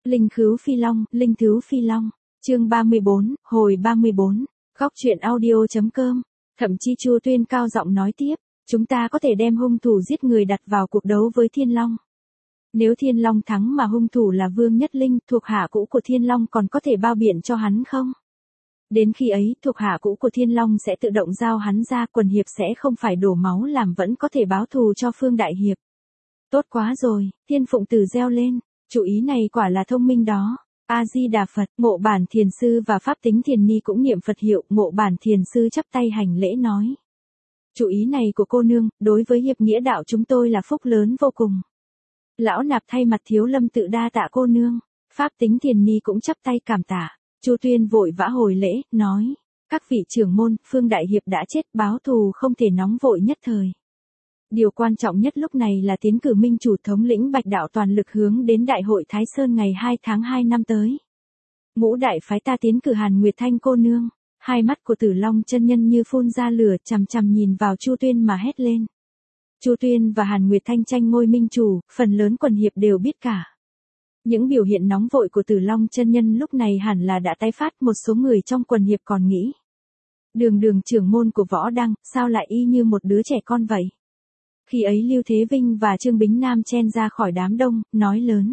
Linh Khứu Phi Long, Linh Thứu Phi Long, chương 34, hồi 34, góc truyện audio.com, thậm chí Chu Tuyên cao giọng nói tiếp, chúng ta có thể đem hung thủ giết người đặt vào cuộc đấu với Thiên Long. Nếu Thiên Long thắng mà hung thủ là Vương Nhất Linh, thuộc hạ cũ của Thiên Long còn có thể bao biện cho hắn không? Đến khi ấy, thuộc hạ cũ của Thiên Long sẽ tự động giao hắn ra, quần hiệp sẽ không phải đổ máu làm vẫn có thể báo thù cho Phương Đại Hiệp. Tốt quá rồi, Thiên Phụng Tử reo lên, chủ ý này quả là thông minh đó. A-di-đà Phật, Ngộ Bản Thiền Sư và Pháp Tính Thiền Ni cũng niệm Phật hiệu, Ngộ Bản Thiền Sư chắp tay hành lễ nói. Chủ ý này của cô nương, đối với hiệp nghĩa đạo chúng tôi là phúc lớn vô cùng. Lão Nạp thay mặt Thiếu Lâm tự đa tạ cô nương, Pháp Tính Thiền Ni cũng chắp tay cảm tạ. Chu Tuyên vội vã hồi lễ, nói, các vị trưởng môn, Phương Đại Hiệp đã chết, báo thù không thể nóng vội nhất thời. Điều quan trọng nhất lúc này là tiến cử minh chủ thống lĩnh Bạch Đạo toàn lực hướng đến Đại hội Thái Sơn ngày 2 tháng 2 năm tới. Ngũ đại phái ta tiến cử Hàn Nguyệt Thanh cô nương, hai mắt của Tử Long chân nhân như phun ra lửa, chằm chằm nhìn vào Chu Tuyên mà hét lên. Chu Tuyên và Hàn Nguyệt Thanh tranh ngôi minh chủ, phần lớn quần hiệp đều biết cả. Những biểu hiện nóng vội của Tử Long chân nhân lúc này hẳn là đã tái phát, một số người trong quần hiệp còn nghĩ. Đường trưởng môn của Võ Đăng, sao lại y như một đứa trẻ con vậy? Khi ấy Lưu Thế Vinh và Trương Bính Nam chen ra khỏi đám đông, nói lớn.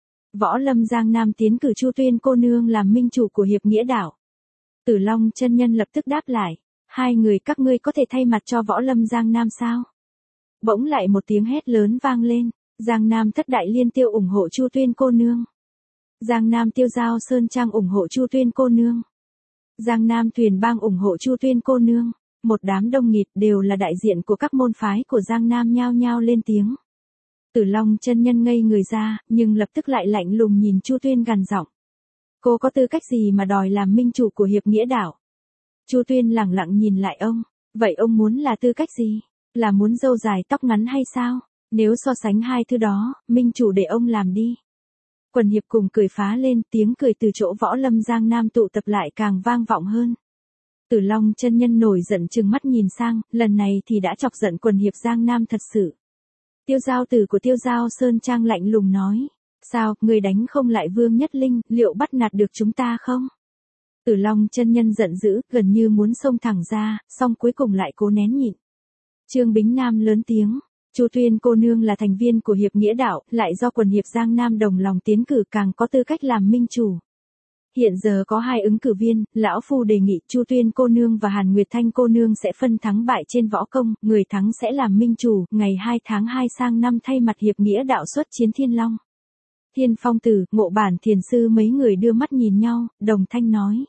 Võ Lâm Giang Nam tiến cử Chu Tuyên cô nương làm minh chủ của hiệp nghĩa đạo. Tử Long chân nhân lập tức đáp lại, hai người các ngươi có thể thay mặt cho Võ Lâm Giang Nam sao? Bỗng lại một tiếng hét lớn vang lên. Giang Nam Thất Đại Liên Tiêu ủng hộ Chu Tuyên cô nương. Giang Nam Tiêu Giao Sơn Trang ủng hộ Chu Tuyên cô nương. Giang Nam Thuyền Bang ủng hộ Chu Tuyên cô nương. Một đám đông nghịt đều là đại diện của các môn phái của Giang Nam nhao nhao lên tiếng. Tử Long chân nhân ngây người ra, nhưng lập tức lại lạnh lùng nhìn Chu Tuyên gằn giọng. Cô có tư cách gì mà đòi làm minh chủ của hiệp nghĩa đạo? Chu Tuyên lẳng lặng nhìn lại ông. Vậy ông muốn là tư cách gì? Là muốn râu dài tóc ngắn hay sao? Nếu so sánh hai thứ đó, minh chủ để ông làm đi. Quần hiệp cùng cười phá lên, tiếng cười từ chỗ Võ Lâm Giang Nam tụ tập lại càng vang vọng hơn. Tử Long chân nhân nổi giận trừng mắt nhìn sang, lần này thì đã chọc giận quần hiệp Giang Nam thật sự. Tiêu Giao Tử của Tiêu Giao Sơn Trang lạnh lùng nói, sao, người đánh không lại Vương Nhất Linh, liệu bắt nạt được chúng ta không? Tử Long chân nhân giận dữ, gần như muốn xông thẳng ra, song cuối cùng lại cố nén nhịn. Trương Bính Nam lớn tiếng. Chu Tuyên cô nương là thành viên của hiệp nghĩa đạo, lại do quần hiệp Giang Nam đồng lòng tiến cử, càng có tư cách làm minh chủ. Hiện giờ có hai ứng cử viên, lão phu đề nghị Chu Tuyên cô nương và Hàn Nguyệt Thanh cô nương sẽ phân thắng bại trên võ công, người thắng sẽ làm minh chủ, ngày 2 tháng 2 sang năm thay mặt hiệp nghĩa đạo xuất chiến Thiên Long. Thiên Phong Tử, Ngộ Bản Thiền Sư mấy người đưa mắt nhìn nhau, đồng thanh nói.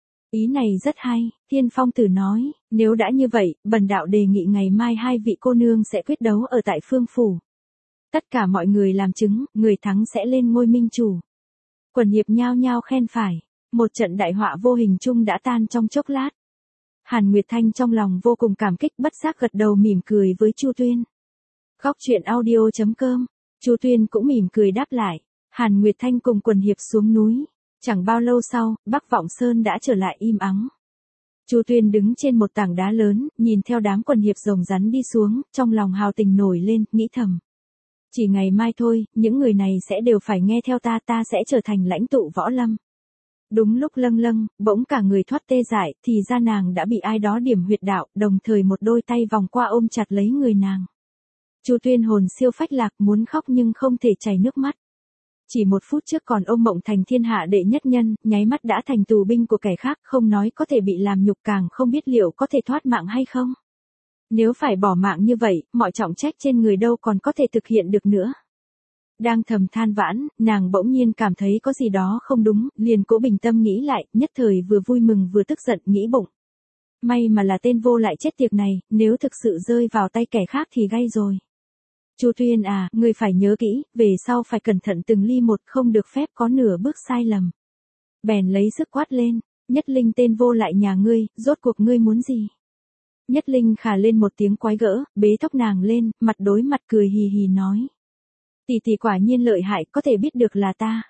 Ý này rất hay, Thiên Phong Tử nói, nếu đã như vậy, bần đạo đề nghị ngày mai hai vị cô nương sẽ quyết đấu ở tại Phương Phủ. Tất cả mọi người làm chứng, người thắng sẽ lên ngôi minh chủ. Quần hiệp nhao nhao khen phải, một trận đại họa vô hình chung đã tan trong chốc lát. Hàn Nguyệt Thanh trong lòng vô cùng cảm kích, bất giác gật đầu mỉm cười với Chu Tuyên. Góc truyện audio.com, Chu Tuyên cũng mỉm cười đáp lại. Hàn Nguyệt Thanh cùng quần hiệp xuống núi. Chẳng bao lâu sau, Bắc Vọng Sơn đã trở lại im ắng. Chu Tuyên đứng trên một tảng đá lớn, nhìn theo đám quần hiệp rồng rắn đi xuống, trong lòng hào tình nổi lên, nghĩ thầm. Chỉ ngày mai thôi, những người này sẽ đều phải nghe theo ta, ta sẽ trở thành lãnh tụ võ lâm. Đúng lúc lâng lâng, bỗng cả người thoát tê dại, thì ra nàng đã bị ai đó điểm huyệt đạo, đồng thời một đôi tay vòng qua ôm chặt lấy người nàng. Chu Tuyên hồn siêu phách lạc, muốn khóc nhưng không thể chảy nước mắt. Chỉ một phút trước còn ôm mộng thành thiên hạ đệ nhất nhân, nháy mắt đã thành tù binh của kẻ khác, không nói có thể bị làm nhục, càng không biết liệu có thể thoát mạng hay không. Nếu phải bỏ mạng như vậy, mọi trọng trách trên người đâu còn có thể thực hiện được nữa. Đang thầm than vãn, nàng bỗng nhiên cảm thấy có gì đó không đúng, liền cố bình tâm nghĩ lại, nhất thời vừa vui mừng vừa tức giận, nghĩ bụng. May mà là tên vô lại chết tiệt này, nếu thực sự rơi vào tay kẻ khác thì gay rồi. Chu Tuyên à, ngươi phải nhớ kỹ, về sau phải cẩn thận từng ly một, không được phép có nửa bước sai lầm. Bèn lấy sức quát lên, Nhất Linh tên vô lại nhà ngươi, rốt cuộc ngươi muốn gì? Nhất Linh khà lên một tiếng quái gỡ, bế tóc nàng lên, mặt đối mặt cười hì hì nói. Tỷ quả nhiên lợi hại, có thể biết được là ta.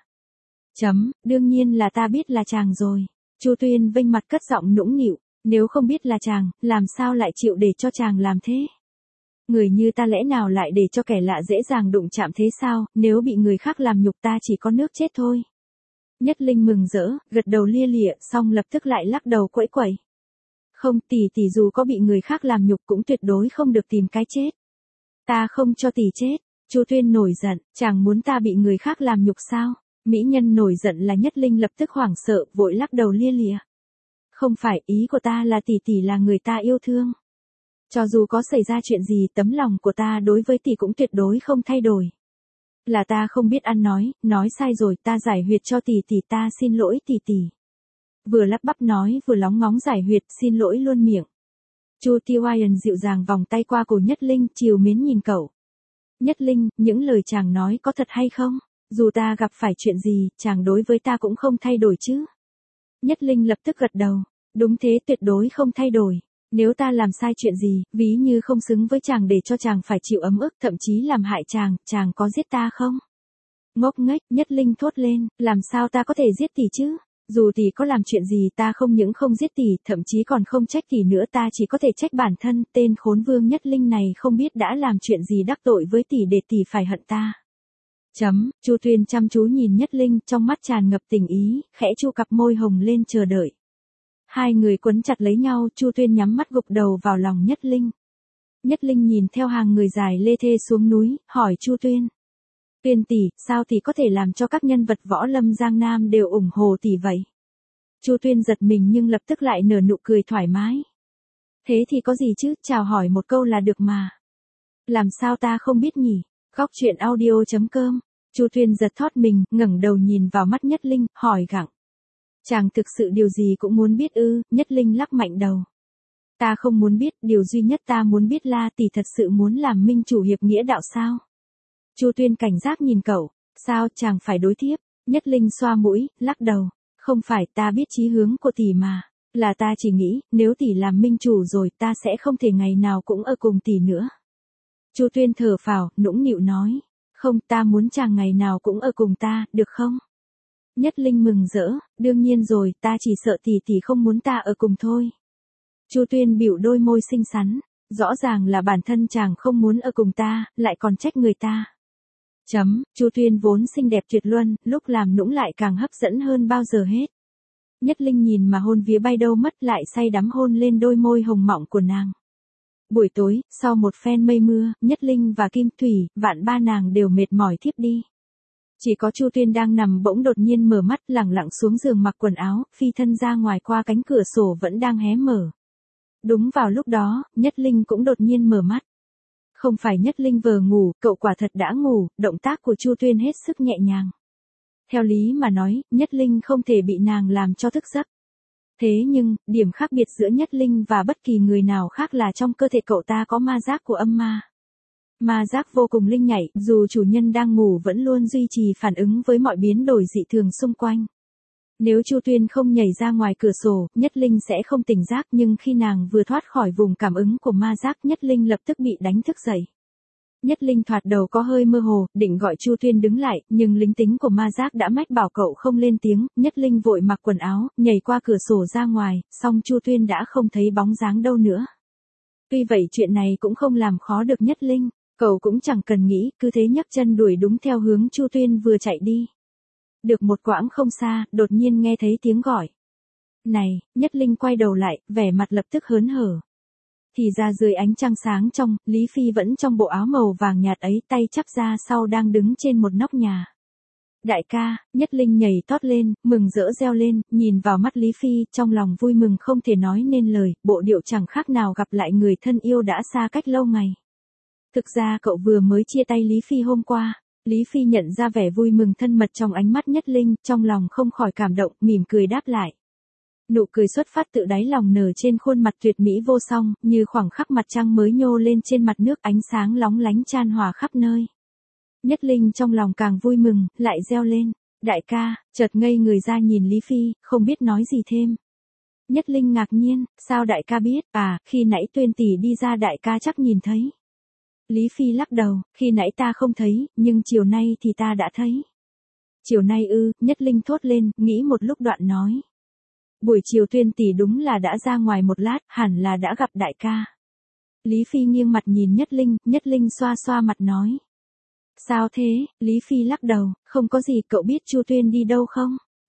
Đương nhiên là ta biết là chàng rồi. Chu Tuyên vênh mặt cất giọng nũng nịu, nếu không biết là chàng, làm sao lại chịu để cho chàng làm thế? Người như ta lẽ nào lại để cho kẻ lạ dễ dàng đụng chạm thế sao, nếu bị người khác làm nhục ta chỉ có nước chết thôi. Nhất Linh mừng rỡ, gật đầu lia lịa, xong lập tức lại lắc đầu quẫy quẩy. Không, tỷ dù có bị người khác làm nhục cũng tuyệt đối không được tìm cái chết. Ta không cho tỷ chết. Chu Tuyên nổi giận, chàng muốn ta bị người khác làm nhục sao? Mỹ nhân nổi giận là Nhất Linh lập tức hoảng sợ, vội lắc đầu lia lịa. Không phải, ý của ta là tỷ là người ta yêu thương. Cho dù có xảy ra chuyện gì, tấm lòng của ta đối với tỷ cũng tuyệt đối không thay đổi. Là ta không biết ăn nói sai rồi, ta giải huyệt cho tỷ ta xin lỗi tỷ. Vừa lắp bắp nói vừa lóng ngóng giải huyệt, xin lỗi luôn miệng. Chu Tiêu dịu dàng vòng tay qua cổ Nhất Linh, trìu mến nhìn cậu. Nhất Linh, những lời chàng nói có thật hay không? Dù ta gặp phải chuyện gì, chàng đối với ta cũng không thay đổi chứ? Nhất Linh lập tức gật đầu. Đúng thế, tuyệt đối không thay đổi. Nếu ta làm sai chuyện gì, ví như không xứng với chàng để cho chàng phải chịu ấm ức, thậm chí làm hại chàng có giết ta không? Ngốc nghếch, Nhất Linh thốt lên, làm sao ta có thể giết tỷ chứ? Dù tỷ có làm chuyện gì ta không những không giết tỷ, thậm chí còn không trách tỷ nữa, ta chỉ có thể trách bản thân, tên khốn vương Nhất Linh này không biết đã làm chuyện gì đắc tội với tỷ để tỷ phải hận ta. Chu Tuyên chăm chú nhìn Nhất Linh, trong mắt tràn ngập tình ý, khẽ chu cặp môi hồng lên chờ đợi. Hai người quấn chặt lấy nhau, Chu Tuyên nhắm mắt gục đầu vào lòng Nhất Linh. Nhất Linh nhìn theo hàng người dài lê thê xuống núi, hỏi Chu Tuyên. Tuyên tỷ, sao tỷ có thể làm cho các nhân vật võ lâm Giang Nam đều ủng hộ tỷ vậy? Chu Tuyên giật mình nhưng lập tức lại nở nụ cười thoải mái. Thế thì có gì chứ, chào hỏi một câu là được mà. Làm sao ta không biết nhỉ? Góc truyện audio.com. Chu Tuyên giật thót mình, ngẩng đầu nhìn vào mắt Nhất Linh, hỏi gặng. Chàng thực sự điều gì cũng muốn biết ư? Nhất Linh lắc mạnh đầu. Ta không muốn biết, điều duy nhất ta muốn biết là tỷ thật sự muốn làm minh chủ hiệp nghĩa đạo sao? Chu Tuyên cảnh giác nhìn cậu. Sao, chàng phải đối tiếp? Nhất Linh xoa mũi, lắc đầu. Không phải, ta biết chí hướng của tỷ mà. Là ta chỉ nghĩ, nếu tỷ làm minh chủ rồi ta sẽ không thể ngày nào cũng ở cùng tỷ nữa. Chu Tuyên thở phào, nũng nịu nói. Không, ta muốn chàng ngày nào cũng ở cùng ta, được không? Nhất Linh mừng rỡ, đương nhiên rồi, ta chỉ sợ tỷ không muốn ta ở cùng thôi. Chu Tuyên bĩu đôi môi xinh xắn, rõ ràng là bản thân chàng không muốn ở cùng ta, lại còn trách người ta. Chu Tuyên vốn xinh đẹp tuyệt luân, lúc làm nũng lại càng hấp dẫn hơn bao giờ hết. Nhất Linh nhìn mà hôn vía bay đâu mất, lại say đắm hôn lên đôi môi hồng mọng của nàng. Buổi tối, sau một phen mây mưa, Nhất Linh và Kim Thủy, Vạn ba nàng đều mệt mỏi thiếp đi. Chỉ có Chu Tuyên đang nằm bỗng đột nhiên mở mắt, lẳng lặng xuống giường mặc quần áo, phi thân ra ngoài qua cánh cửa sổ vẫn đang hé mở. Đúng vào lúc đó, Nhất Linh cũng đột nhiên mở mắt. Không phải Nhất Linh vờ ngủ, cậu quả thật đã ngủ, động tác của Chu Tuyên hết sức nhẹ nhàng. Theo lý mà nói, Nhất Linh không thể bị nàng làm cho thức giấc. Thế nhưng, điểm khác biệt giữa Nhất Linh và bất kỳ người nào khác là trong cơ thể cậu ta có ma giác của âm ma. Ma giác vô cùng linh nhạy, dù chủ nhân đang ngủ vẫn luôn duy trì phản ứng với mọi biến đổi dị thường xung quanh. Nếu Chu Tuyên không nhảy ra ngoài cửa sổ, Nhất Linh sẽ không tỉnh giác, nhưng khi nàng vừa thoát khỏi vùng cảm ứng của ma giác, Nhất Linh lập tức bị đánh thức dậy. Nhất Linh thoạt đầu có hơi mơ hồ, định gọi Chu Tuyên đứng lại, nhưng linh tính của ma giác đã mách bảo cậu không lên tiếng, Nhất Linh vội mặc quần áo, nhảy qua cửa sổ ra ngoài, song Chu Tuyên đã không thấy bóng dáng đâu nữa. Tuy vậy chuyện này cũng không làm khó được Nhất Linh, cậu cũng chẳng cần nghĩ, cứ thế nhấc chân đuổi đúng theo hướng Chu Tuyên vừa chạy đi. Được một quãng không xa, đột nhiên nghe thấy tiếng gọi. Này, Nhất Linh quay đầu lại, vẻ mặt lập tức hớn hở. Thì ra dưới ánh trăng sáng trong, Lý Phi vẫn trong bộ áo màu vàng nhạt ấy, tay chắp ra sau đang đứng trên một nóc nhà. Đại ca, Nhất Linh nhảy tót lên, mừng rỡ reo lên, nhìn vào mắt Lý Phi, trong lòng vui mừng không thể nói nên lời, bộ điệu chẳng khác nào gặp lại người thân yêu đã xa cách lâu ngày. Thực ra cậu vừa mới chia tay Lý Phi hôm qua. Lý Phi nhận ra vẻ vui mừng thân mật trong ánh mắt Nhất Linh, trong lòng không khỏi cảm động, mỉm cười đáp lại. Nụ cười xuất phát tự đáy lòng nở trên khuôn mặt tuyệt mỹ vô song, như khoảng khắc mặt trăng mới nhô lên trên mặt nước, ánh sáng lóng lánh chan hòa khắp nơi. Nhất Linh trong lòng càng vui mừng, lại reo lên. Đại ca, chợt ngây người ra nhìn Lý Phi, không biết nói gì thêm. Nhất Linh ngạc nhiên, sao đại ca biết, khi nãy Tuyên tỷ đi ra đại ca chắc nhìn thấy. Lý Phi lắc đầu, khi nãy ta không thấy, nhưng chiều nay thì ta đã thấy. Chiều nay ư, Nhất Linh thốt lên, nghĩ một lúc đoạn nói. Buổi chiều Tuyên tỷ đúng là đã ra ngoài một lát, hẳn là đã gặp đại ca. Lý Phi nghiêng mặt nhìn Nhất Linh xoa xoa mặt nói. Sao thế, Lý Phi lắc đầu, không có gì, cậu biết Chu Tuyên đi đâu không?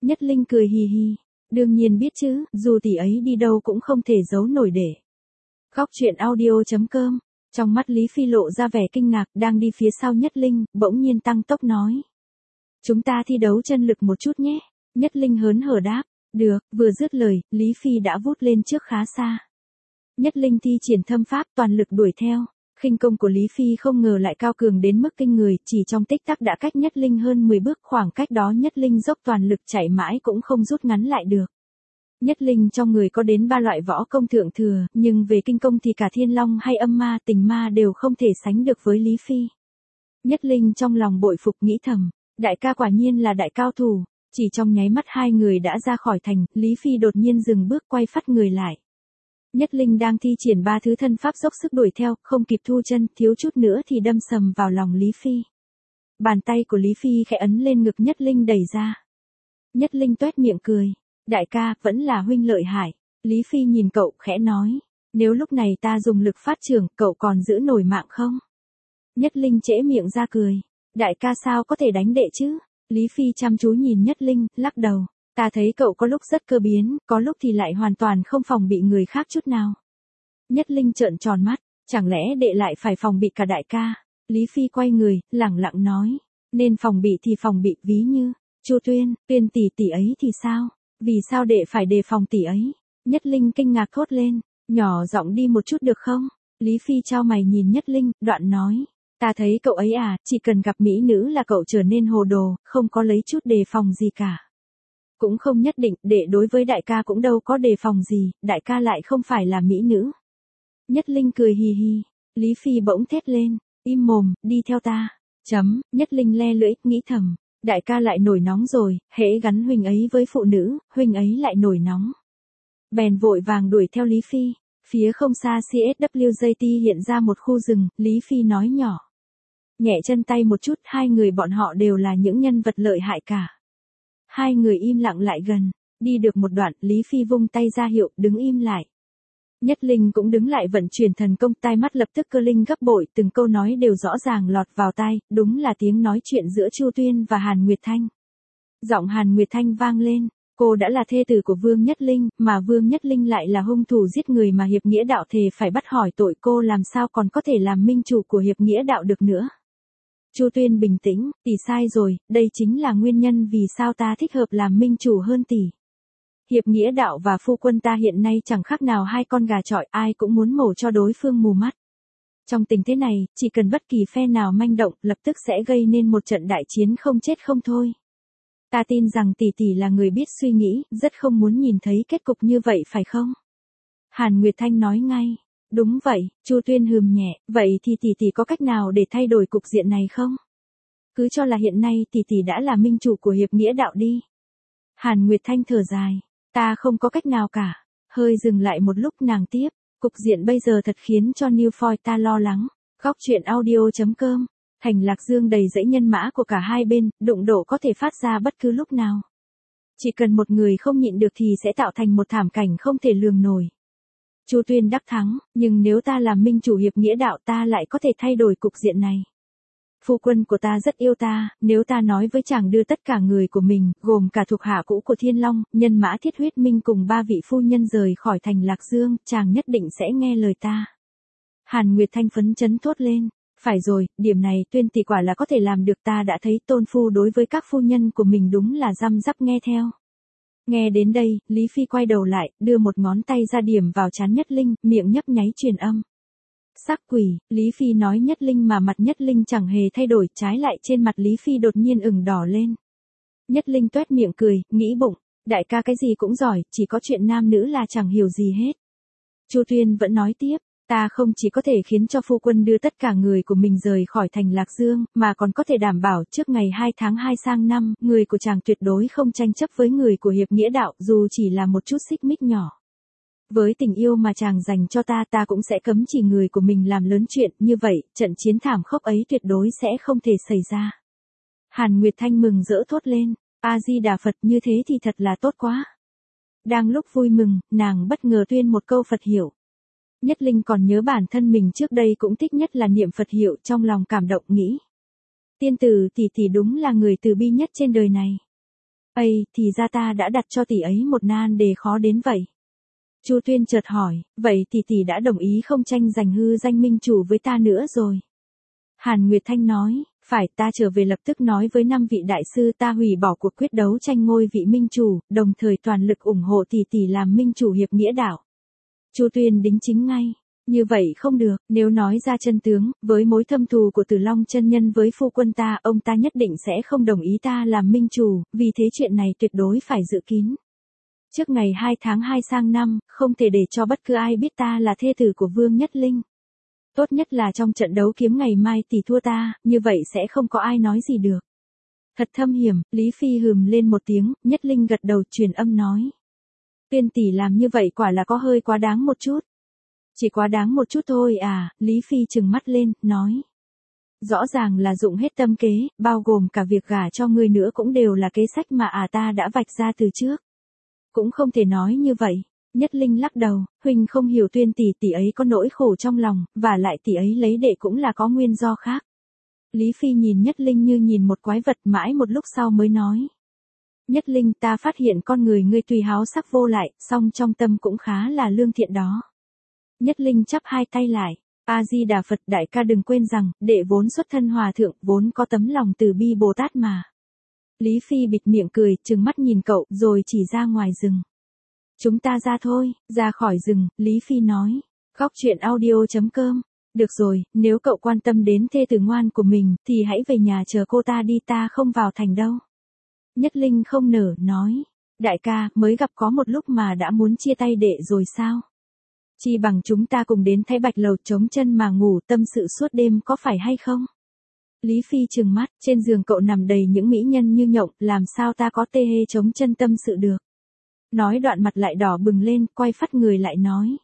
Nhất Linh cười hì hì. Đương nhiên biết chứ, dù tỷ ấy đi đâu cũng không thể giấu nổi để. Góc truyện audio.com. Trong mắt Lý Phi lộ ra vẻ kinh ngạc, đang đi phía sau Nhất Linh, bỗng nhiên tăng tốc nói. Chúng ta thi đấu chân lực một chút nhé. Nhất Linh hớn hở đáp. Được, vừa dứt lời, Lý Phi đã vút lên trước khá xa. Nhất Linh thi triển thâm pháp toàn lực đuổi theo. Khinh công của Lý Phi không ngờ lại cao cường đến mức kinh người, chỉ trong tích tắc đã cách Nhất Linh hơn 10 bước, khoảng cách đó Nhất Linh dốc toàn lực chạy mãi cũng không rút ngắn lại được. Nhất Linh trong người có đến 3 loại võ công thượng thừa, nhưng về kinh công thì cả Thiên Long hay Âm Ma, Tình Ma đều không thể sánh được với Lý Phi. Nhất Linh trong lòng bội phục nghĩ thầm, đại ca quả nhiên là đại cao thủ. Chỉ trong nháy mắt hai người đã ra khỏi thành, Lý Phi đột nhiên dừng bước quay phắt người lại. Nhất Linh đang thi triển 3 thứ thân pháp dốc sức đuổi theo, không kịp thu chân, thiếu chút nữa thì đâm sầm vào lòng Lý Phi. Bàn tay của Lý Phi khẽ ấn lên ngực Nhất Linh đẩy ra. Nhất Linh toét miệng cười. Đại ca, vẫn là huynh lợi hại. Lý Phi nhìn cậu khẽ nói. Nếu lúc này ta dùng lực phát trưởng, cậu còn giữ nổi mạng không? Nhất Linh trễ miệng ra cười. Đại ca sao có thể đánh đệ chứ? Lý Phi chăm chú nhìn Nhất Linh, lắc đầu. Ta thấy cậu có lúc rất cơ biến, có lúc thì lại hoàn toàn không phòng bị người khác chút nào. Nhất Linh trợn tròn mắt, chẳng lẽ đệ lại phải phòng bị cả đại ca? Lý Phi quay người, lẳng lặng nói. Nên phòng bị thì phòng bị, ví như, Chu Tuyên, Tuyên tỷ ấy thì sao? Vì sao đệ phải đề phòng tỷ ấy? Nhất Linh kinh ngạc thốt lên, nhỏ giọng đi một chút được không? Lý Phi chau mày nhìn Nhất Linh, đoạn nói. Ta thấy cậu ấy à, chỉ cần gặp mỹ nữ là cậu trở nên hồ đồ, không có lấy chút đề phòng gì cả. Cũng không nhất định, đệ đối với đại ca cũng đâu có đề phòng gì, đại ca lại không phải là mỹ nữ. Nhất Linh cười hì hì, Lý Phi bỗng thét lên, im mồm, đi theo ta. Nhất Linh le lưỡi, nghĩ thầm, đại ca lại nổi nóng rồi, hễ gắn huynh ấy với phụ nữ, huynh ấy lại nổi nóng. Bèn vội vàng đuổi theo Lý Phi, phía không xa CSWJT hiện ra một khu rừng, Lý Phi nói nhỏ. Nhẹ chân tay một chút, hai người bọn họ đều là những nhân vật lợi hại cả. Hai người im lặng lại gần, đi được một đoạn, Lý Phi vung tay ra hiệu, đứng im lại. Nhất Linh cũng đứng lại vận chuyển thần công, tai mắt lập tức cơ linh gấp bội, từng câu nói đều rõ ràng lọt vào tai, đúng là tiếng nói chuyện giữa Chu Tuyên và Hàn Nguyệt Thanh. Giọng Hàn Nguyệt Thanh vang lên, cô đã là thê tử của Vương Nhất Linh, mà Vương Nhất Linh lại là hung thủ giết người mà hiệp nghĩa đạo thề phải bắt hỏi tội, cô làm sao còn có thể làm minh chủ của hiệp nghĩa đạo được nữa. Chu Tuyên bình tĩnh, tỷ sai rồi, đây chính là nguyên nhân vì sao ta thích hợp làm minh chủ hơn tỷ. Hiệp nghĩa đạo và phu quân ta hiện nay chẳng khác nào hai con gà chọi, ai cũng muốn mổ cho đối phương mù mắt. Trong tình thế này, chỉ cần bất kỳ phe nào manh động, lập tức sẽ gây nên một trận đại chiến không chết không thôi. Ta tin rằng tỷ tỷ là người biết suy nghĩ, rất không muốn nhìn thấy kết cục như vậy phải không? Hàn Nguyệt Thanh nói ngay. Đúng vậy, Chu Tuyên hừm nhẹ, vậy thì tỷ tỷ có cách nào để thay đổi cục diện này không? Cứ cho là hiện nay tỷ tỷ đã là minh chủ của hiệp nghĩa đạo đi. Hàn Nguyệt Thanh thở dài, ta không có cách nào cả. Hơi dừng lại một lúc nàng tiếp, cục diện bây giờ thật khiến cho Newfoy ta lo lắng. Góc truyện audio.com, thành Lạc Dương đầy dãy nhân mã của cả hai bên, đụng độ có thể phát ra bất cứ lúc nào. Chỉ cần một người không nhịn được thì sẽ tạo thành một thảm cảnh không thể lường nổi. Chu Tuyên đắc thắng, nhưng nếu ta làm minh chủ hiệp nghĩa đạo ta lại có thể thay đổi cục diện này. Phu quân của ta rất yêu ta, nếu ta nói với chàng đưa tất cả người của mình, gồm cả thuộc hạ cũ của Thiên Long, nhân mã Thiết Huyết Minh cùng 3 vị phu nhân rời khỏi thành Lạc Dương, chàng nhất định sẽ nghe lời ta. Hàn Nguyệt Thanh phấn chấn thốt lên, phải rồi, điểm này Tuyên tỷ quả là có thể làm được, ta đã thấy tôn phu đối với các phu nhân của mình đúng là răm rắp nghe theo. Nghe đến đây, Lý Phi quay đầu lại, đưa một ngón tay ra điểm vào trán Nhất Linh, miệng nhấp nháy truyền âm. Sắc quỷ, Lý Phi nói Nhất Linh mà mặt Nhất Linh chẳng hề thay đổi, trái lại trên mặt Lý Phi đột nhiên ửng đỏ lên. Nhất Linh toét miệng cười, nghĩ bụng, đại ca cái gì cũng giỏi, chỉ có chuyện nam nữ là chẳng hiểu gì hết. Chu Tuyên vẫn nói tiếp, ta không chỉ có thể khiến cho phu quân đưa tất cả người của mình rời khỏi thành Lạc Dương, mà còn có thể đảm bảo trước ngày 2 tháng 2 sang năm, người của chàng tuyệt đối không tranh chấp với người của hiệp nghĩa đạo, dù chỉ là một chút xích mích nhỏ. Với tình yêu mà chàng dành cho ta, ta cũng sẽ cấm chỉ người của mình làm lớn chuyện, như vậy, trận chiến thảm khốc ấy tuyệt đối sẽ không thể xảy ra. Hàn Nguyệt Thanh mừng rỡ thốt lên, A-di-đà Phật, như thế thì thật là tốt quá. Đang lúc vui mừng, nàng bất ngờ tuyên một câu Phật hiệu. Nhất Linh còn nhớ bản thân mình trước đây cũng thích nhất là niệm Phật hiệu, trong lòng cảm động nghĩ. Tiên tử tỷ tỷ đúng là người từ bi nhất trên đời này. Ây, thì ra ta đã đặt cho tỷ ấy một nan đề khó đến vậy. Chu Tuyên chợt hỏi, vậy thì tỷ đã đồng ý không tranh giành hư danh minh chủ với ta nữa rồi. Hàn Nguyệt Thanh nói, phải, ta trở về lập tức nói với 5 vị đại sư ta hủy bỏ cuộc quyết đấu tranh ngôi vị minh chủ, đồng thời toàn lực ủng hộ tỷ làm minh chủ hiệp nghĩa đạo. Chu Tuyên đính chính ngay. Như vậy không được, nếu nói ra chân tướng, với mối thâm thù của Tử Long chân nhân với phu quân ta, ông ta nhất định sẽ không đồng ý ta làm minh chủ, vì thế chuyện này tuyệt đối phải giữ kín. Trước ngày 2 tháng 2 sang năm, không thể để cho bất cứ ai biết ta là thê tử của Vương Nhất Linh. Tốt nhất là trong trận đấu kiếm ngày mai tỷ thua ta, như vậy sẽ không có ai nói gì được. Thật thâm hiểm, Lý Phi hừm lên một tiếng, Nhất Linh gật đầu truyền âm nói. Tuyên tỷ làm như vậy quả là có hơi quá đáng một chút. Chỉ quá đáng một chút thôi à, Lý Phi trừng mắt lên, nói. Rõ ràng là dụng hết tâm kế, bao gồm cả việc gả cho người nữa cũng đều là kế sách mà ta đã vạch ra từ trước. Cũng không thể nói như vậy. Nhất Linh lắc đầu, huynh không hiểu Tuyên tỷ ấy có nỗi khổ trong lòng, và lại tỷ ấy lấy đệ cũng là có nguyên do khác. Lý Phi nhìn Nhất Linh như nhìn một quái vật, mãi một lúc sau mới nói. Nhất Linh, ta phát hiện con người ngươi tuy háo sắc vô lại, song trong tâm cũng khá là lương thiện đó. Nhất Linh chắp hai tay lại. A-di-đà Phật, đại ca đừng quên rằng, đệ vốn xuất thân hòa thượng, vốn có tấm lòng từ bi Bồ Tát mà. Lý Phi bịt miệng cười, trừng mắt nhìn cậu, rồi chỉ ra ngoài rừng. Chúng ta ra thôi, ra khỏi rừng, Lý Phi nói. Góc truyện audio.com. Được rồi, nếu cậu quan tâm đến thê tử ngoan của mình, thì hãy về nhà chờ cô ta đi, ta không vào thành đâu. Nhất Linh không nở, nói. Đại ca, mới gặp có một lúc mà đã muốn chia tay đệ rồi sao? Chi bằng chúng ta cùng đến Thái Bạch Lầu chống chân mà ngủ tâm sự suốt đêm có phải hay không? Lý Phi trừng mắt, trên giường cậu nằm đầy những mỹ nhân như nhộng, làm sao ta có tê hê chống chân tâm sự được? Nói đoạn mặt lại đỏ bừng lên, quay phắt người lại nói.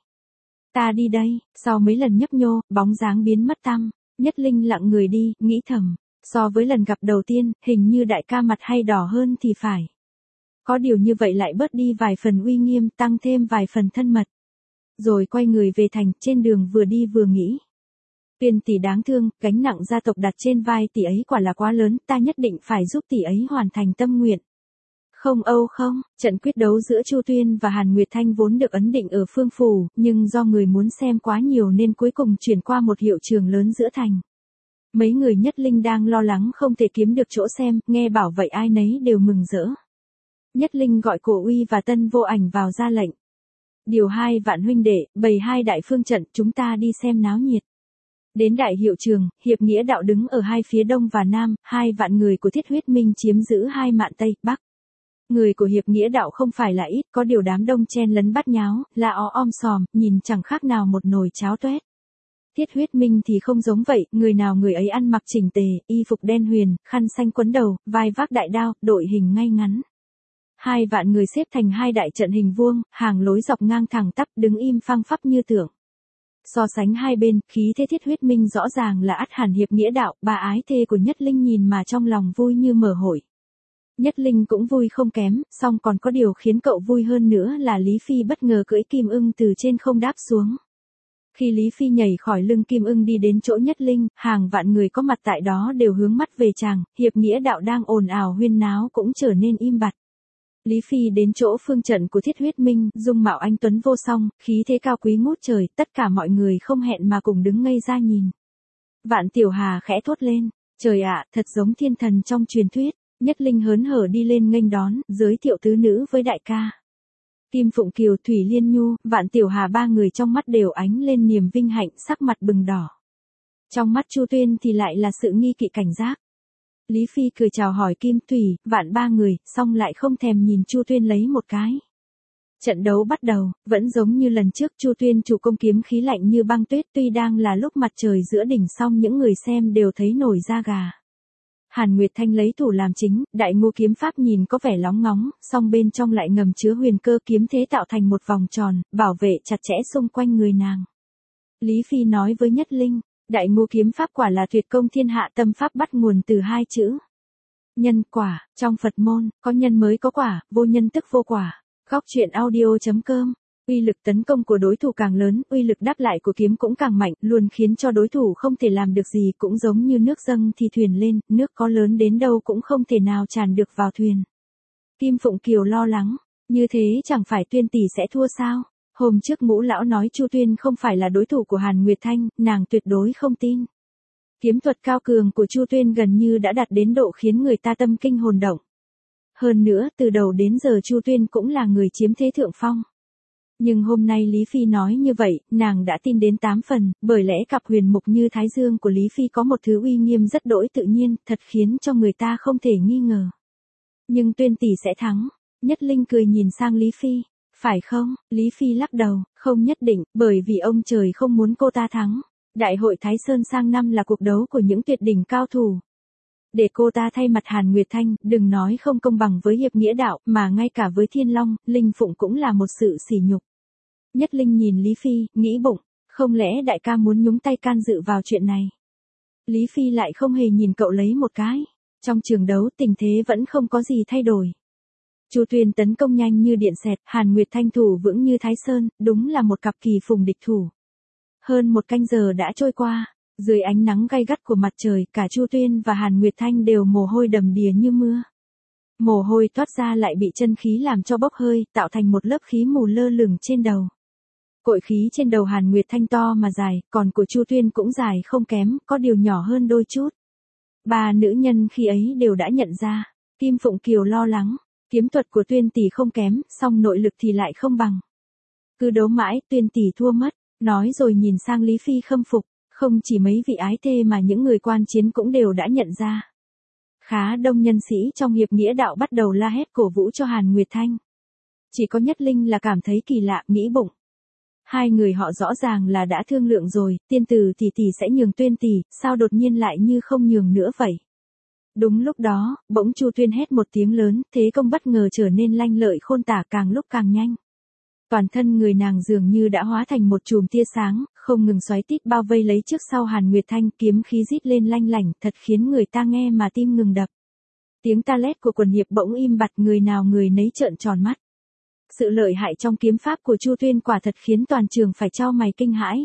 Ta đi đây, sau mấy lần nhấp nhô, bóng dáng biến mất tăm. Nhất Linh lặng người đi, nghĩ thầm. So với lần gặp đầu tiên, hình như đại ca mặt hay đỏ hơn thì phải. Có điều như vậy lại bớt đi vài phần uy nghiêm, tăng thêm vài phần thân mật. Rồi quay người về thành, trên đường vừa đi vừa nghĩ. Tuyên tỷ đáng thương, gánh nặng gia tộc đặt trên vai tỷ ấy quả là quá lớn, ta nhất định phải giúp tỷ ấy hoàn thành tâm nguyện. Không âu không, trận quyết đấu giữa Chu Tuyên và Hàn Nguyệt Thanh vốn được ấn định ở Phương Phủ, nhưng do người muốn xem quá nhiều nên cuối cùng chuyển qua một hiệu trường lớn giữa thành. Mấy người Nhất Linh đang lo lắng không thể kiếm được chỗ xem, nghe bảo vậy ai nấy đều mừng rỡ. Nhất Linh gọi Cổ Uy và Tân Vô Ảnh vào ra lệnh. Điều 2 vạn huynh đệ, bày 2 đại phương trận, chúng ta đi xem náo nhiệt. Đến đại hiệu trường, hiệp nghĩa đạo đứng ở hai phía đông và nam, 2 vạn người của Thiết Huyết Minh chiếm giữ 2 mạn tây, bắc. Người của hiệp nghĩa đạo không phải là ít, có điều đám đông chen lấn bắt nháo, là om sòm, nhìn chẳng khác nào một nồi cháo tuét. Thiết Huyết Minh thì không giống vậy, người nào người ấy ăn mặc chỉnh tề, y phục đen huyền, khăn xanh quấn đầu, vai vác đại đao, đội hình ngay ngắn. 2 vạn người xếp thành 2 đại trận hình vuông, hàng lối dọc ngang thẳng tắp, đứng im phăng phắp như tượng. So sánh hai bên, khí thế Thiết Huyết Minh rõ ràng là ắt hẳn hiệp nghĩa đạo, bà ái thê của Nhất Linh nhìn mà trong lòng vui như mở hội. Nhất Linh cũng vui không kém, song còn có điều khiến cậu vui hơn nữa là Lý Phi bất ngờ cưỡi Kim Ưng từ trên không đáp xuống. Khi Lý Phi nhảy khỏi lưng Kim Ưng đi đến chỗ Nhất Linh, hàng vạn người có mặt tại đó đều hướng mắt về chàng, hiệp nghĩa đạo đang ồn ào huyên náo cũng trở nên im bặt. Lý Phi đến chỗ phương trận của Thiết Huyết Minh, dung mạo anh tuấn vô song, khí thế cao quý ngút trời, tất cả mọi người không hẹn mà cùng đứng ngây ra nhìn. Vạn Tiểu Hà khẽ thốt lên, trời ạ, thật giống thiên thần trong truyền thuyết. Nhất Linh hớn hở đi lên nghênh đón, giới thiệu tứ nữ với đại ca. Kim Phụng Kiều, Thủy Liên Nhu, Vạn Tiểu Hà, ba người trong mắt đều ánh lên niềm vinh hạnh, sắc mặt bừng đỏ. Trong mắt Chu Tuyên thì lại là sự nghi kỵ cảnh giác. Lý Phi cười chào hỏi Kim, Thủy, Vạn ba người, xong lại không thèm nhìn Chu Tuyên lấy một cái. Trận đấu bắt đầu, vẫn giống như lần trước, Chu Tuyên chủ công kiếm khí lạnh như băng tuyết, tuy đang là lúc mặt trời giữa đỉnh song những người xem đều thấy nổi da gà. Hàn Nguyệt Thanh lấy thủ làm chính, đại ngô kiếm pháp nhìn có vẻ lóng ngóng, song bên trong lại ngầm chứa huyền cơ, kiếm thế tạo thành một vòng tròn, bảo vệ chặt chẽ xung quanh người nàng. Lý Phi nói với Nhất Linh, đại ngô kiếm pháp quả là tuyệt công thiên hạ, tâm pháp bắt nguồn từ 2 chữ. Nhân quả, trong Phật môn, có nhân mới có quả, vô nhân tức vô quả. Góc truyện audio.com. Uy lực tấn công của đối thủ càng lớn, uy lực đáp lại của kiếm cũng càng mạnh, luôn khiến cho đối thủ không thể làm được gì, cũng giống như nước dâng thì thuyền lên, nước có lớn đến đâu cũng không thể nào tràn được vào thuyền. Kim Phụng Kiều lo lắng, như thế chẳng phải Tuyên tỷ sẽ thua sao? Hôm trước Ngũ lão nói Chu Tuyên không phải là đối thủ của Hàn Nguyệt Thanh, nàng tuyệt đối không tin. Kiếm thuật cao cường của Chu Tuyên gần như đã đạt đến độ khiến người ta tâm kinh hồn động. Hơn nữa, từ đầu đến giờ Chu Tuyên cũng là người chiếm thế thượng phong. Nhưng hôm nay Lý Phi nói như vậy, nàng đã tin đến 8 phần, bởi lẽ cặp huyền mục như Thái Dương của Lý Phi có một thứ uy nghiêm rất đỗi tự nhiên, thật khiến cho người ta không thể nghi ngờ. Nhưng Tuyên tỷ sẽ thắng. Nhất Linh cười nhìn sang Lý Phi. Phải không? Lý Phi lắc đầu, không nhất định, bởi vì ông trời không muốn cô ta thắng. Đại hội Thái Sơn sang năm là cuộc đấu của những tuyệt đỉnh cao thủ. Để cô ta thay mặt Hàn Nguyệt Thanh, đừng nói không công bằng với hiệp nghĩa đạo, mà ngay cả với Thiên Long, Linh Phụng cũng là một sự sỉ nhục. Nhất Linh nhìn Lý Phi, nghĩ bụng, không lẽ đại ca muốn nhúng tay can dự vào chuyện này? Lý Phi lại không hề nhìn cậu lấy một cái. Trong trường đấu tình thế vẫn không có gì thay đổi. Chu Tuyên tấn công nhanh như điện xẹt, Hàn Nguyệt Thanh thủ vững như Thái Sơn, đúng là một cặp kỳ phùng địch thủ. Hơn một canh giờ đã trôi qua, dưới ánh nắng gay gắt của mặt trời, cả Chu Tuyên và Hàn Nguyệt Thanh đều mồ hôi đầm đìa như mưa. Mồ hôi toát ra lại bị chân khí làm cho bốc hơi, tạo thành một lớp khí mù lơ lửng trên đầu. Cội khí trên đầu Hàn Nguyệt Thanh to mà dài, còn của Chu Tuyên cũng dài không kém, có điều nhỏ hơn đôi chút. Ba nữ nhân khi ấy đều đã nhận ra. Kim Phụng Kiều lo lắng, kiếm thuật của Tuyên tỷ không kém, song nội lực thì lại không bằng. Cứ đấu mãi, Tuyên tỷ thua mất, nói rồi nhìn sang Lý Phi khâm phục, không chỉ mấy vị ái thê mà những người quan chiến cũng đều đã nhận ra. Khá đông nhân sĩ trong hiệp nghĩa đạo bắt đầu la hét cổ vũ cho Hàn Nguyệt Thanh. Chỉ có Nhất Linh là cảm thấy kỳ lạ, nghĩ bụng. Hai người họ rõ ràng là đã thương lượng rồi, tiên tử tỷ sẽ nhường Tuyên tỷ, sao đột nhiên lại như không nhường nữa vậy? Đúng lúc đó, bỗng Chu Tuyên hét một tiếng lớn, thế công bất ngờ trở nên lanh lợi khôn tả càng lúc càng nhanh. Toàn thân người nàng dường như đã hóa thành một chùm tia sáng, không ngừng xoáy tít bao vây lấy trước sau Hàn Nguyệt Thanh, kiếm khí rít lên lanh lảnh, thật khiến người ta nghe mà tim ngừng đập. Tiếng ta lét của quần hiệp bỗng im bặt, người nào người nấy trợn tròn mắt. Sự lợi hại trong kiếm pháp của Chu Tuyên quả thật khiến toàn trường phải chau mày kinh hãi.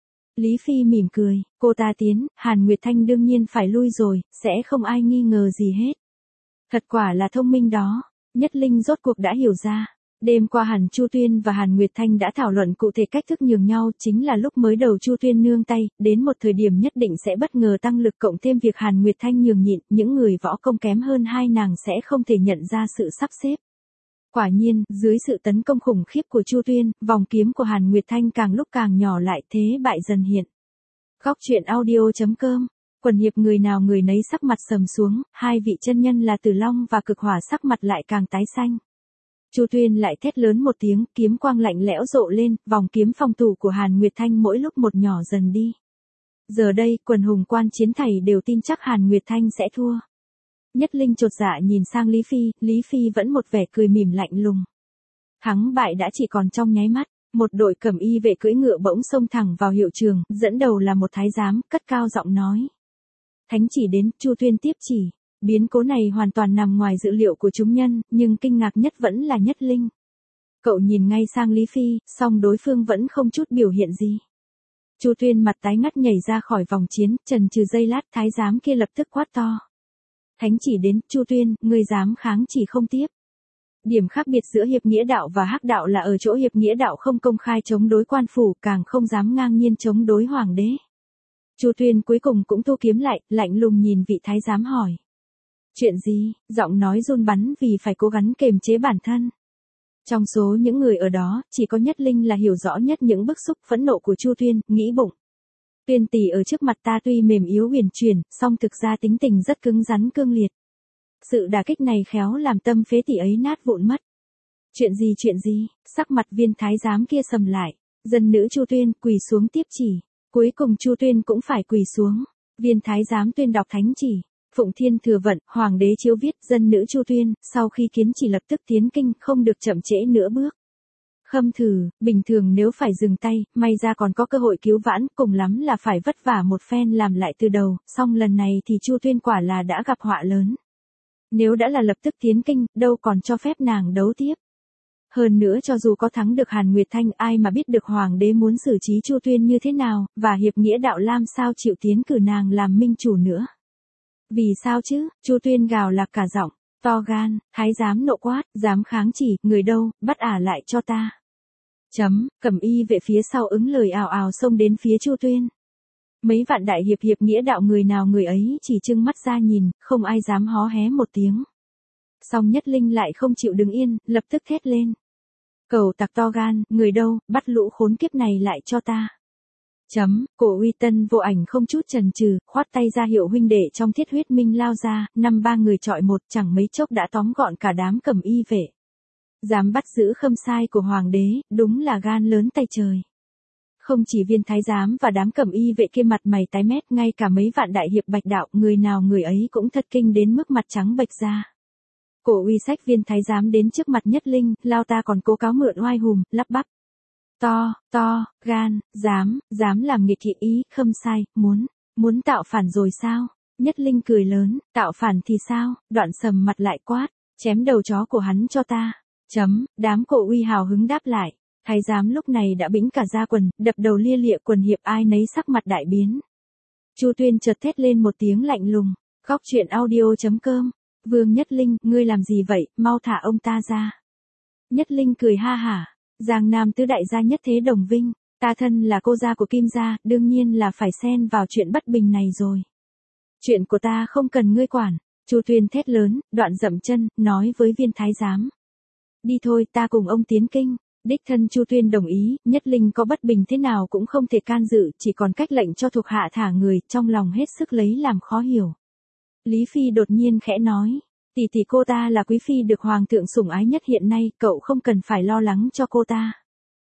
Lý Phi mỉm cười, cô ta tiến, Hàn Nguyệt Thanh đương nhiên phải lui rồi, sẽ không ai nghi ngờ gì hết. Thật quả là thông minh đó. Nhất Linh rốt cuộc đã hiểu ra. Đêm qua hẳn Chu Tuyên và Hàn Nguyệt Thanh đã thảo luận cụ thể cách thức nhường nhau, chính là lúc mới đầu Chu Tuyên nương tay, đến một thời điểm nhất định sẽ bất ngờ tăng lực, cộng thêm việc Hàn Nguyệt Thanh nhường nhịn, những người võ công kém hơn hai nàng sẽ không thể nhận ra sự sắp xếp. Quả nhiên, dưới sự tấn công khủng khiếp của Chu Tuyên, vòng kiếm của Hàn Nguyệt Thanh càng lúc càng nhỏ lại, thế bại dần hiện. Góc truyện audio.com. Quần hiệp người nào người nấy sắc mặt sầm xuống, hai vị chân nhân là Tử Long và Cực Hỏa sắc mặt lại càng tái xanh. Chu Tuyên lại thét lớn một tiếng, kiếm quang lạnh lẽo rộ lên, vòng kiếm phòng thủ của Hàn Nguyệt Thanh mỗi lúc một nhỏ dần đi. Giờ đây, quần hùng quan chiến thảy đều tin chắc Hàn Nguyệt Thanh sẽ thua. Nhất Linh chột dạ nhìn sang Lý Phi vẫn một vẻ cười mỉm lạnh lùng. Thắng bại đã chỉ còn trong nháy mắt, một đội cẩm y vệ cưỡi ngựa bỗng xông thẳng vào hiệu trường, dẫn đầu là một thái giám, cất cao giọng nói. Thánh chỉ đến, Chu Tuyên tiếp chỉ. Biến cố này hoàn toàn nằm ngoài dự liệu của chúng nhân, nhưng kinh ngạc nhất vẫn là Nhất Linh. Cậu nhìn ngay sang Lý Phi, song đối phương vẫn không chút biểu hiện gì. Chu Tuyên mặt tái ngắt nhảy ra khỏi vòng chiến, chần chừ giây lát, thái giám kia lập tức quát to. Thánh chỉ đến, Chu Tuyên, ngươi dám kháng chỉ không tiếp. Điểm khác biệt giữa hiệp nghĩa đạo và hắc đạo là ở chỗ hiệp nghĩa đạo không công khai chống đối quan phủ, càng không dám ngang nhiên chống đối hoàng đế. Chu Tuyên cuối cùng cũng thu kiếm lại, lạnh lùng nhìn vị thái giám hỏi. Chuyện gì? Giọng nói run bắn vì phải cố gắng kềm chế bản thân. Trong số những người ở đó, chỉ có Nhất Linh là hiểu rõ nhất những bức xúc phẫn nộ của Chu Tuyên, nghĩ bụng. Tuyên tỷ ở trước mặt ta tuy mềm yếu huyền chuyển, song thực ra tính tình rất cứng rắn cương liệt. Sự đả kích này khéo làm tâm phế tỷ ấy nát vụn mất. Chuyện gì? Sắc mặt viên thái giám kia sầm lại. Dân nữ Chu Tuyên quỳ xuống tiếp chỉ. Cuối cùng Chu Tuyên cũng phải quỳ xuống. Viên thái giám tuyên đọc thánh chỉ. Phụng Thiên Thừa Vận, Hoàng đế chiếu viết, dân nữ Chu Tuyên, sau khi kiến chỉ lập tức tiến kinh, không được chậm trễ nữa bước. Khâm thử, bình thường nếu phải dừng tay, may ra còn có cơ hội cứu vãn, cùng lắm là phải vất vả một phen làm lại từ đầu, song lần này thì Chu Tuyên quả là đã gặp họa lớn. Nếu đã là lập tức tiến kinh, đâu còn cho phép nàng đấu tiếp. Hơn nữa cho dù có thắng được Hàn Nguyệt Thanh, ai mà biết được Hoàng đế muốn xử trí Chu Tuyên như thế nào, và hiệp nghĩa đạo Lam sao chịu tiến cử nàng làm minh chủ nữa. Vì sao chứ? Chu Tuyên gào lạc cả giọng. To gan, thái giám nộ quát, dám kháng chỉ, người đâu, bắt ả lại cho ta. Cẩm y vệ phía sau ứng lời ào ào xông đến phía Chu Tuyên. Mấy vạn đại hiệp hiệp nghĩa đạo người nào người ấy chỉ trưng mắt ra nhìn, không ai dám hó hé một tiếng. Song Nhất Linh lại không chịu đứng yên, lập tức thét lên. Cẩu tặc to gan, người đâu, bắt lũ khốn kiếp này lại cho ta. Cổ Uy Tân vô ảnh không chút chần chừ, khoát tay ra hiệu huynh đệ trong Thiết Huyết Minh lao ra, 5-3 người chọi một, chẳng mấy chốc đã tóm gọn cả đám cẩm y vệ. Dám bắt giữ khâm sai của hoàng đế, đúng là gan lớn tay trời. Không chỉ viên thái giám và đám cẩm y vệ kia mặt mày tái mét, ngay cả mấy vạn đại hiệp bạch đạo, người nào người ấy cũng thất kinh đến mức mặt trắng bệch ra. Cổ Uy xách viên thái giám đến trước mặt Nhất Linh, lao ta còn cố cáo mượn oai hùm, lắp bắp. Gan, dám làm nghịch thị ý, khâm sai, muốn tạo phản rồi sao? Nhất Linh cười lớn, tạo phản thì sao? Đoạn sầm mặt lại quát, chém đầu chó của hắn cho ta. Đám Cổ Uy hào hứng đáp lại. Thái giám lúc này đã bĩnh cả da quần, đập đầu lia lịa quần hiệp, ai nấy sắc mặt đại biến. Chu Tuyên chợt thét lên một tiếng lạnh lùng. Góc truyện audio.com. Vương Nhất Linh, ngươi làm gì vậy, mau thả ông ta ra. Nhất Linh cười ha hả. Giang Nam tứ đại gia nhất thế đồng vinh, ta thân là cô gia của Kim gia, đương nhiên là phải xen vào chuyện bất bình này rồi. Chuyện của ta không cần ngươi quản. Chu Tuyên thét lớn, đoạn dậm chân, nói với viên thái giám. Đi thôi, ta cùng ông tiến kinh. Đích thân Chu Tuyên đồng ý, Nhất Linh có bất bình thế nào cũng không thể can dự, chỉ còn cách lệnh cho thuộc hạ thả người, trong lòng hết sức lấy làm khó hiểu. Lý Phi đột nhiên khẽ nói, tỷ tỷ cô ta là quý phi được hoàng thượng sủng ái nhất hiện nay, cậu không cần phải lo lắng cho cô ta.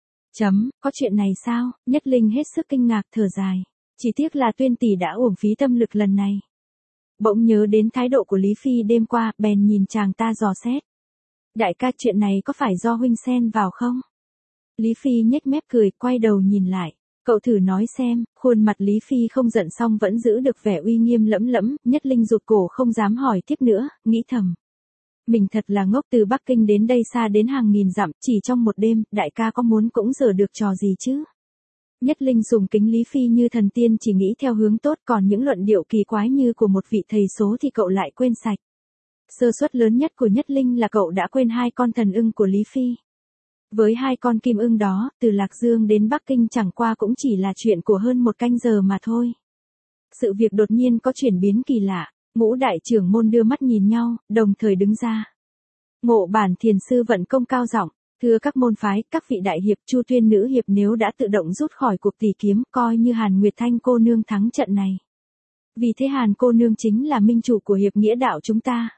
Có chuyện này sao? Nhất Linh hết sức kinh ngạc thở dài. Chỉ tiếc là Tuyên tỷ đã uổng phí tâm lực lần này. Bỗng nhớ đến thái độ của Lý Phi đêm qua, bèn nhìn chàng ta dò xét. Đại ca, chuyện này có phải do huynh xen vào không? Lý Phi nhếch mép cười, quay đầu nhìn lại. Cậu thử nói xem. Khuôn mặt Lý Phi không giận song vẫn giữ được vẻ uy nghiêm lẫm lẫm. Nhất Linh rụt cổ không dám hỏi tiếp nữa, nghĩ thầm. Mình thật là ngốc, từ Bắc Kinh đến đây xa đến hàng nghìn dặm, chỉ trong một đêm, đại ca có muốn cũng giở được trò gì chứ? Nhất Linh dùng kính Lý Phi như thần tiên, chỉ nghĩ theo hướng tốt, còn những luận điệu kỳ quái như của một vị thầy số thì cậu lại quên sạch. Sơ suất lớn nhất của Nhất Linh là cậu đã quên 2 con thần ưng của Lý Phi. Với 2 con kim ưng đó, từ Lạc Dương đến Bắc Kinh chẳng qua cũng chỉ là chuyện của hơn 1 canh giờ mà thôi. Sự việc đột nhiên có chuyển biến kỳ lạ, ngũ đại trưởng môn đưa mắt nhìn nhau, đồng thời đứng ra. Ngộ Bản Thiền Sư vận công cao giọng, thưa các môn phái, các vị đại hiệp, Chu Tuyên nữ hiệp nếu đã tự động rút khỏi cuộc tỷ kiếm, coi như Hàn Nguyệt Thanh cô nương thắng trận này. Vì thế Hàn cô nương chính là minh chủ của hiệp nghĩa đạo chúng ta.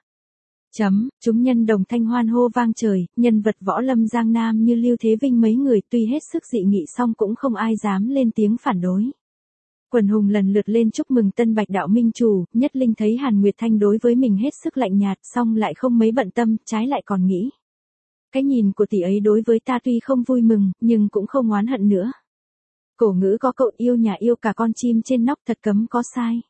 Chúng nhân đồng thanh hoan hô vang trời, nhân vật võ lâm Giang Nam như Lưu Thế Vinh mấy người tuy hết sức dị nghị song cũng không ai dám lên tiếng phản đối. Quần hùng lần lượt lên chúc mừng tân bạch đạo minh chủ. Nhất Linh thấy Hàn Nguyệt Thanh đối với mình hết sức lạnh nhạt, song lại không mấy bận tâm, trái lại còn nghĩ. Cái nhìn của tỷ ấy đối với ta tuy không vui mừng, nhưng cũng không oán hận nữa. Cổ ngữ có cậu yêu nhà yêu cả con chim trên nóc, thật cấm có sai.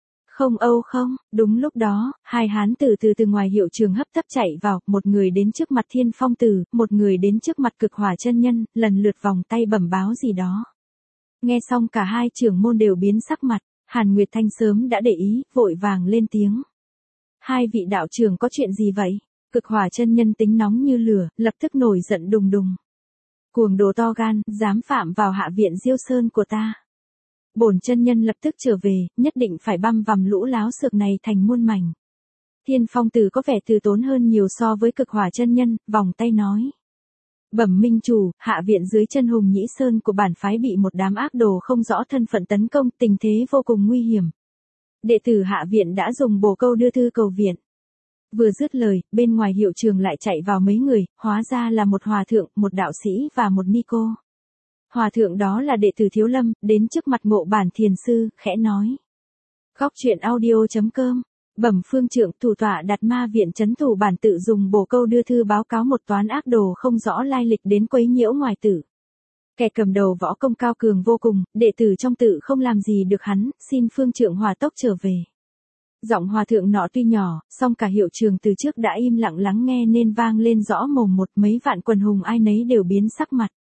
Không, đúng lúc đó, 2 hán tử từ ngoài hiệu trường hấp tấp chạy vào, một người đến trước mặt Thiên Phong Tử, một người đến trước mặt Cực Hỏa chân nhân, lần lượt vòng tay bẩm báo gì đó. Nghe xong cả 2 trưởng môn đều biến sắc mặt, Hàn Nguyệt Thanh sớm đã để ý, vội vàng lên tiếng. 2 vị đạo trưởng có chuyện gì vậy? Cực Hỏa chân nhân tính nóng như lửa, lập tức nổi giận đùng đùng. Cuồng đồ to gan, dám phạm vào hạ viện Diêu Sơn của ta. Bổn chân nhân lập tức trở về, nhất định phải băm vằm lũ láo xược này thành muôn mảnh. Thiên Phong Tử có vẻ từ tốn hơn nhiều so với Cực Hỏa chân nhân, vòng tay nói. Bẩm minh chủ, hạ viện dưới chân Hùng Nhĩ Sơn của bản phái bị một đám ác đồ không rõ thân phận tấn công, tình thế vô cùng nguy hiểm. Đệ tử hạ viện đã dùng bồ câu đưa thư cầu viện. Vừa dứt lời, bên ngoài hiệu trường lại chạy vào mấy người, hóa ra là một hòa thượng, một đạo sĩ và một ni cô. Hòa thượng đó là đệ tử Thiếu Lâm, đến trước mặt Ngộ Bản Thiền Sư, khẽ nói. Góc truyện audio.com. Bẩm phương trưởng, thủ tọa Đạt Ma viện trấn thủ bản tự dùng bồ câu đưa thư báo cáo một toán ác đồ không rõ lai lịch đến quấy nhiễu ngoài tử. Kẻ cầm đầu võ công cao cường vô cùng, đệ tử trong tự không làm gì được hắn, xin phương trưởng hòa tốc trở về. Giọng hòa thượng nọ tuy nhỏ, song cả hiệu trường từ trước đã im lặng lắng nghe nên vang lên rõ mồm một, mấy vạn quần hùng ai nấy đều biến sắc mặt.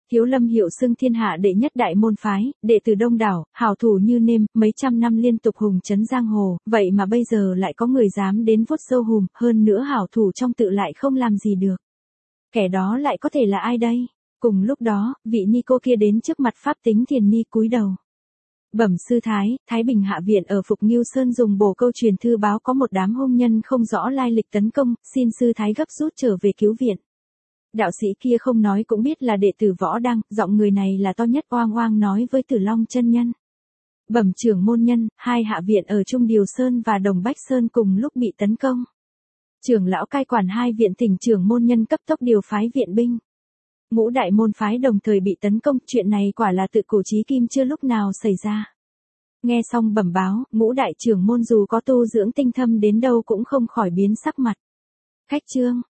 Thiếu Lâm hiệu xưng thiên hạ đệ nhất đại môn phái, đệ tử đông đảo, hảo thủ như nêm, mấy trăm năm liên tục hùng trấn giang hồ, vậy mà bây giờ lại có người dám đến vuốt sâu hùm, hơn nữa hảo thủ trong tự lại không làm gì được. Kẻ đó lại có thể là ai đây? Cùng lúc đó, vị ni cô kia đến trước mặt Pháp Tính Thiền Ni cúi đầu. Bẩm sư thái, Thái Bình Hạ Viện ở Phục Ngưu Sơn dùng bổ câu truyền thư báo có một đám hung nhân không rõ lai lịch tấn công, xin sư thái gấp rút trở về cứu viện. Đạo sĩ kia không nói cũng biết là đệ tử Võ Đăng, giọng người này là to nhất, oang oang nói với Tử Long chân nhân. Bẩm trưởng môn nhân, hai hạ viện ở Trung Điều Sơn và Đồng Bách Sơn cùng lúc bị tấn công. Trưởng lão cai quản hai viện thỉnh trưởng môn nhân cấp tốc điều phái viện binh. Ngũ đại môn phái đồng thời bị tấn công, chuyện này quả là tự cổ chí kim chưa lúc nào xảy ra. Nghe xong bẩm báo, ngũ đại trưởng môn dù có tu dưỡng tinh thâm đến đâu cũng không khỏi biến sắc mặt. Khách trương,